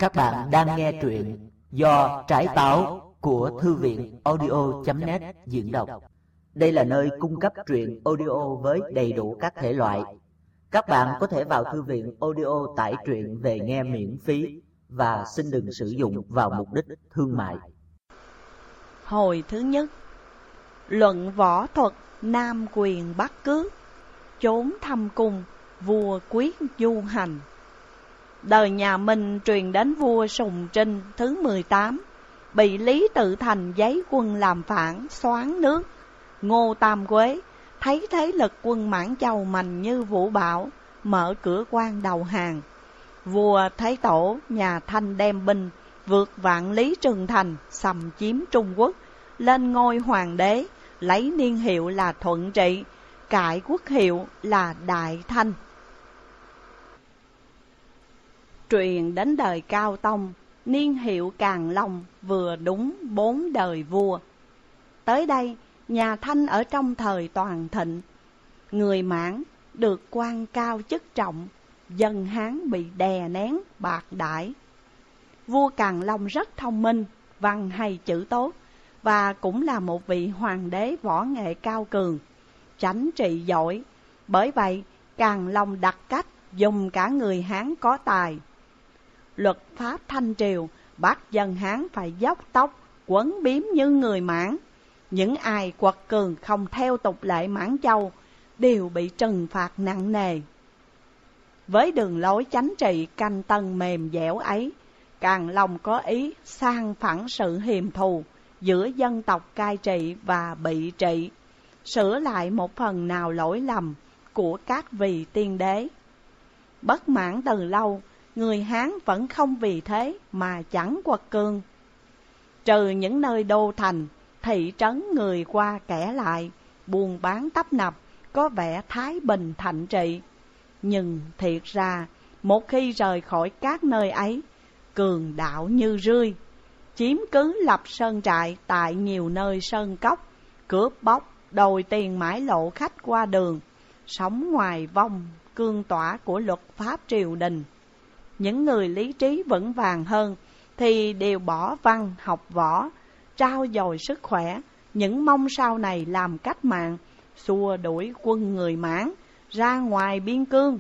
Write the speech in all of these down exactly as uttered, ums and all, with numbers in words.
Các bạn đang nghe truyện do Trái Táo của Thư viện audio chấm net diễn đọc. Đây là nơi cung cấp truyện audio với đầy đủ các thể loại. Các bạn có thể vào thư viện audio tải truyện về nghe miễn phí và xin đừng sử dụng vào mục đích thương mại. Hồi thứ nhất, luận võ thuật nam quyền bắc cước, trốn thăm cung, vua quyết du hành. Đời nhà Minh truyền đến vua Sùng Trinh thứ mười tám, bị Lý Tự Thành giấy quân làm phản, xoán nước. Ngô Tam Quế thấy thế lực quân Mãn Châu mạnh như vũ bão, mở cửa quan đầu hàng. Vua Thái Tổ nhà Thanh đem binh vượt vạn lý Trường Thành, xâm chiếm Trung Quốc, lên ngôi hoàng đế, lấy niên hiệu là Thuận Trị, cải quốc hiệu là Đại Thanh. Truyền đến đời Cao Tông, niên hiệu Càn Long vừa đúng bốn đời vua. Tới đây, nhà Thanh ở trong thời toàn thịnh, người Mãn được quan cao chức trọng, dân Hán bị đè nén bạc đãi. Vua Càn Long rất thông minh, văn hay chữ tốt, và cũng là một vị hoàng đế võ nghệ cao cường, chánh trị giỏi. Bởi vậy, Càn Long đặt cách dùng cả người Hán có tài. Luật pháp Thanh Triều bắt dân Hán phải dốc tóc, quấn biếm như người Mãn. Những ai quật cường không theo tục lệ Mãn Châu đều bị trừng phạt nặng nề. Với đường lối chánh trị canh tân mềm dẻo ấy, Càn Long có ý san phẳng sự hiềm thù giữa dân tộc cai trị và bị trị, sửa lại một phần nào lỗi lầm của các vị tiên đế. Bất mãn từ lâu, người Hán vẫn không vì thế mà chẳng quật cường. Trừ những nơi đô thành, thị trấn người qua kẻ lại, buôn bán tấp nập, có vẻ thái bình thạnh trị. Nhưng thiệt ra, một khi rời khỏi các nơi ấy, cường đạo như rươi, chiếm cứ lập sơn trại tại nhiều nơi sơn cốc, cướp bóc, đòi tiền mãi lộ khách qua đường, sống ngoài vong cương tỏa của luật pháp triều đình. Những người lý trí vững vàng hơn thì đều bỏ văn học võ, trau dồi sức khỏe, những mong sau này làm cách mạng, xua đuổi quân người Mãn ra ngoài biên cương.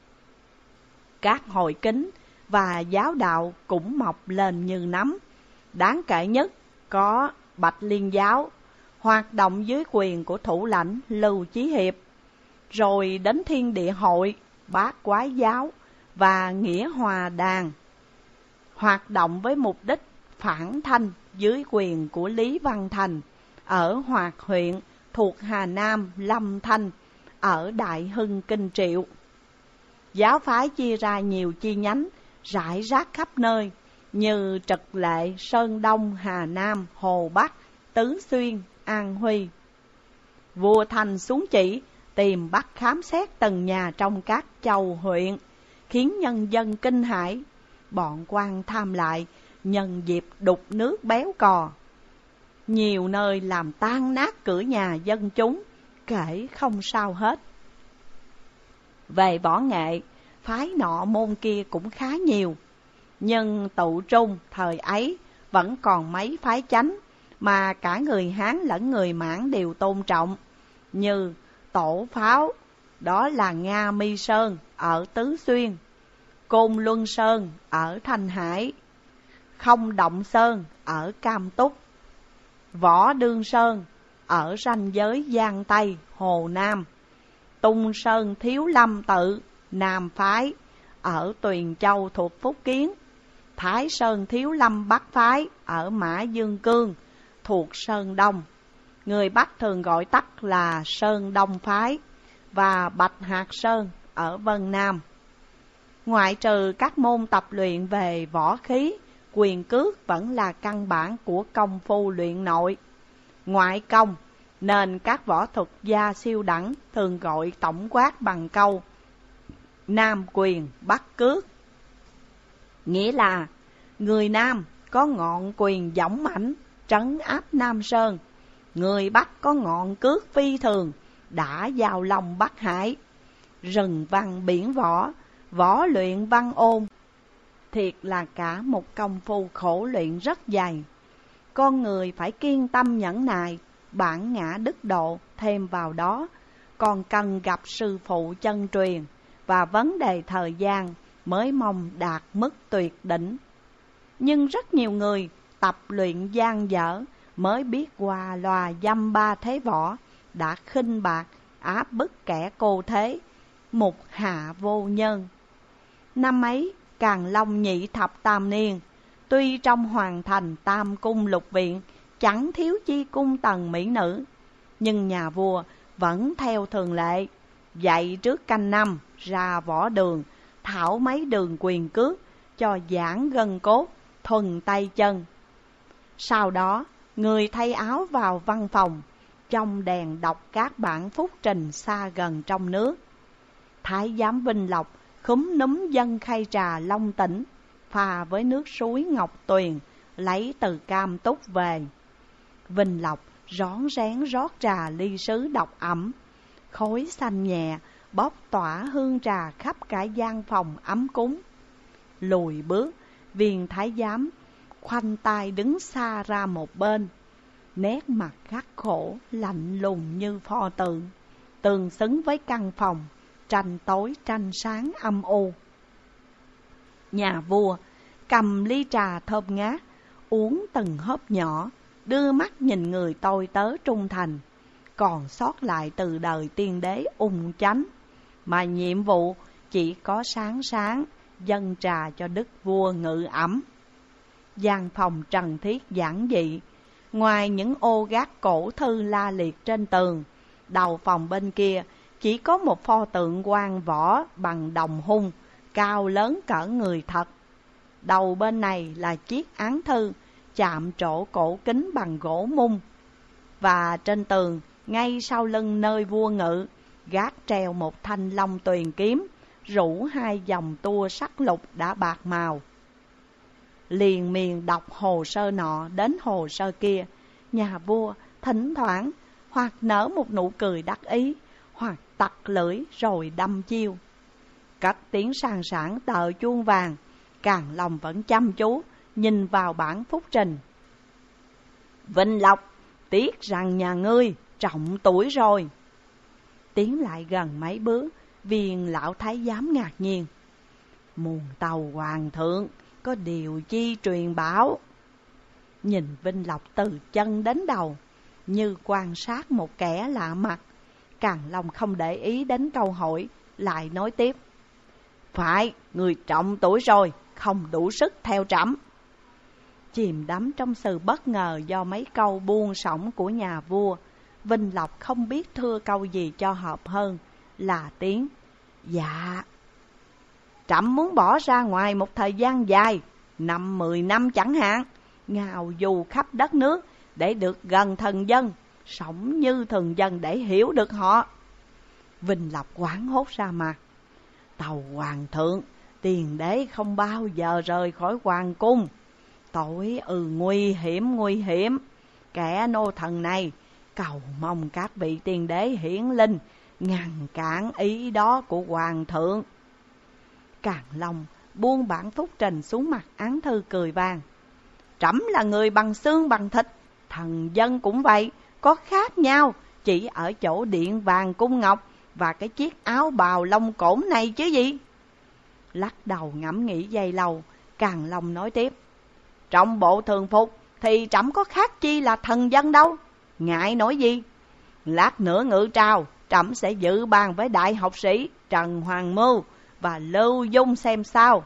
Các hội kính và giáo đạo cũng mọc lên như nấm. Đáng kể nhất có Bạch Liên giáo, hoạt động dưới quyền của thủ lãnh Lưu Chí Hiệp, rồi đến Thiên Địa hội, Bát Quái giáo và Nghĩa Hòa đàn, hoạt động với mục đích phản Thanh dưới quyền của Lý Văn Thành ở Hoạt huyện thuộc Hà Nam, Lâm Thanh ở Đại Hưng Kinh Triệu. Giáo phái chia ra nhiều chi nhánh rải rác khắp nơi như Trật Lệ, Sơn Đông, Hà Nam, Hồ Bắc, Tứ Xuyên, An Huy. Vua Thành xuống chỉ tìm bắt khám xét từng nhà trong các châu huyện, khiến nhân dân kinh hãi. Bọn quan tham lại nhân dịp đục nước béo cò, nhiều nơi làm tan nát cửa nhà dân chúng, kể không sao hết. Về võ nghệ, phái nọ môn kia cũng khá nhiều, nhưng tụ trung thời ấy vẫn còn mấy phái chánh mà cả người Hán lẫn người Mãn đều tôn trọng, như Tổ Pháo, đó là Nga Mi Sơn ở Tứ Xuyên, Côn Luân Sơn ở Thanh Hải, Không Động Sơn ở Cam Túc, Võ Đương Sơn ở ranh giới Giang Tây, Hồ Nam, Tung Sơn Thiếu Lâm Tự, Nam Phái ở Tuyền Châu thuộc Phúc Kiến, Thái Sơn Thiếu Lâm Bắc Phái ở Mã Dương Cương thuộc Sơn Đông, người Bắc thường gọi tắt là Sơn Đông Phái, và Bạch Hạc Sơn ở Vân Nam. Ngoại trừ các môn tập luyện về võ khí, quyền cước vẫn là căn bản của công phu luyện nội. Ngoại công, nên các võ thuật gia siêu đẳng thường gọi tổng quát bằng câu Nam quyền Bắc cước, nghĩa là người Nam có ngọn quyền dõng mãnh trấn áp Nam Sơn, người Bắc có ngọn cước phi thường đã vào lòng Bắc Hải. Rừng văn biển võ, võ luyện văn ôn, Thiệt là cả một công phu khổ luyện rất dày. Con người phải kiên tâm nhẫn nại, bản ngã đức độ, thêm vào đó còn cần gặp sư phụ chân truyền, và vấn đề thời gian mới mong đạt mức tuyệt đỉnh. Nhưng rất nhiều người tập luyện gian dở mới biết qua loa dăm ba thế võ, đã khinh bạc áp bức kẻ cô thế, mục hạ vô nhân. Năm ấy Càn Long nhị thập tam niên, tuy trong hoàng thành tam cung lục viện chẳng thiếu chi cung tần mỹ nữ, nhưng nhà vua vẫn theo thường lệ, dạy trước canh năm ra võ đường, thảo mấy đường quyền cước cho giãn gân cốt, thuần tay chân. Sau đó người thay áo vào văn phòng, trong đèn đọc các bản phúc trình xa gần trong nước. Thái giám Vinh Lộc khúm núm dân khay trà Long Tỉnh, pha với nước suối Ngọc Tuyền lấy từ Cam Túc về. Vinh Lộc rón rén rót trà ly sứ độc ẩm, khói xanh nhẹ bốc tỏa hương trà khắp cả gian phòng ấm cúng. Lùi bước, viên thái giám khoanh tay đứng xa ra một bên, nét mặt khắc khổ lạnh lùng như pho tượng, tương xứng với căn phòng tranh tối tranh sáng âm u. Nhà vua cầm ly trà thơm ngát, uống từng hớp nhỏ, đưa mắt nhìn người tôi tớ trung thành còn sót lại từ đời tiên đế Ung Chánh, mà nhiệm vụ chỉ có sáng sáng dâng trà cho đức vua ngự ẩm. Gian phòng trần thiết giản dị, ngoài những ô gác cổ thư la liệt trên tường, đầu phòng bên kia chỉ có một pho tượng quan võ bằng đồng hung, cao lớn cỡ người thật. Đầu bên này là chiếc án thư chạm trổ cổ kính bằng gỗ mung, và trên tường ngay sau lưng nơi vua ngự gác treo một thanh long tuyền kiếm rủ hai dòng tua sắc lục đã bạc màu. Liền miền đọc hồ sơ nọ đến hồ sơ kia, nhà vua thỉnh thoảng hoặc nở một nụ cười đắc ý, hoặc tặc lưỡi rồi đâm chiêu. Cất tiếng sang sảng tờ chuông vàng, Càn Long vẫn chăm chú nhìn vào bản phúc trình. Vinh Lộc, tiếc rằng nhà ngươi trọng tuổi rồi. Tiến lại gần mấy bước, viên lão thái giám ngạc nhiên. Muôn tàu hoàng thượng có điều chi truyền bảo. Nhìn Vinh Lộc từ chân đến đầu như quan sát một kẻ lạ mặt, Càn Long không để ý đến câu hỏi, lại nói tiếp. Phải, người trọng tuổi rồi, không đủ sức theo trẫm. Chìm đắm trong sự bất ngờ do mấy câu buông xõng của nhà vua, Vinh Lộc không biết thưa câu gì cho hợp hơn, là tiếng dạ. Trẫm muốn bỏ ra ngoài một thời gian dài, năm mười năm chẳng hạn, ngào du khắp đất nước để được gần thần dân, sống như thần dân để hiểu được họ. Vinh Lộc hoảng hốt ra mặt. Tàu hoàng thượng, tiền đế không bao giờ rời khỏi hoàng cung. Tội ừ nguy hiểm nguy hiểm. Kẻ nô thần này cầu mong các vị tiền đế hiển linh ngăn cản ý đó của hoàng thượng. Càn Long buông bản phúc trình xuống mặt án thư cười vang. Trẫm là người bằng xương bằng thịt, thần dân cũng vậy, có khác nhau chỉ ở chỗ điện vàng cung ngọc và cái chiếc áo bào lông cổn này chứ gì. Lắc đầu ngẫm nghĩ giây lâu, Càn Long nói tiếp. Trong bộ thường phục thì trẫm có khác chi là thần dân đâu, ngại nói gì. Lát nữa ngự trào, trẫm sẽ dự bàn với đại học sĩ Trần Hoàng Mưu và Lưu Dung xem sao.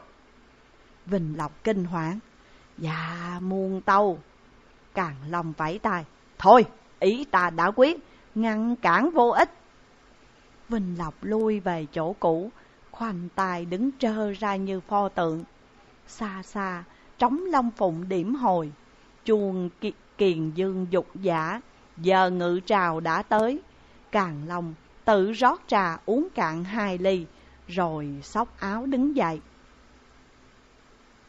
Vinh Lộc kinh hoảng. Dạ muôn tâu. Càn Long vẫy tay. Thôi, ý ta đã quyết, ngăn cản vô ích. Vinh Lộc lui về chỗ cũ, khoanh tay đứng trơ ra như pho tượng. Xa xa trống long phụng điểm hồi, chuông ki kiền dương dục giả. Giờ ngự trào đã tới. Càn Long tự rót trà uống cạn hai ly, rồi xốc áo đứng dậy.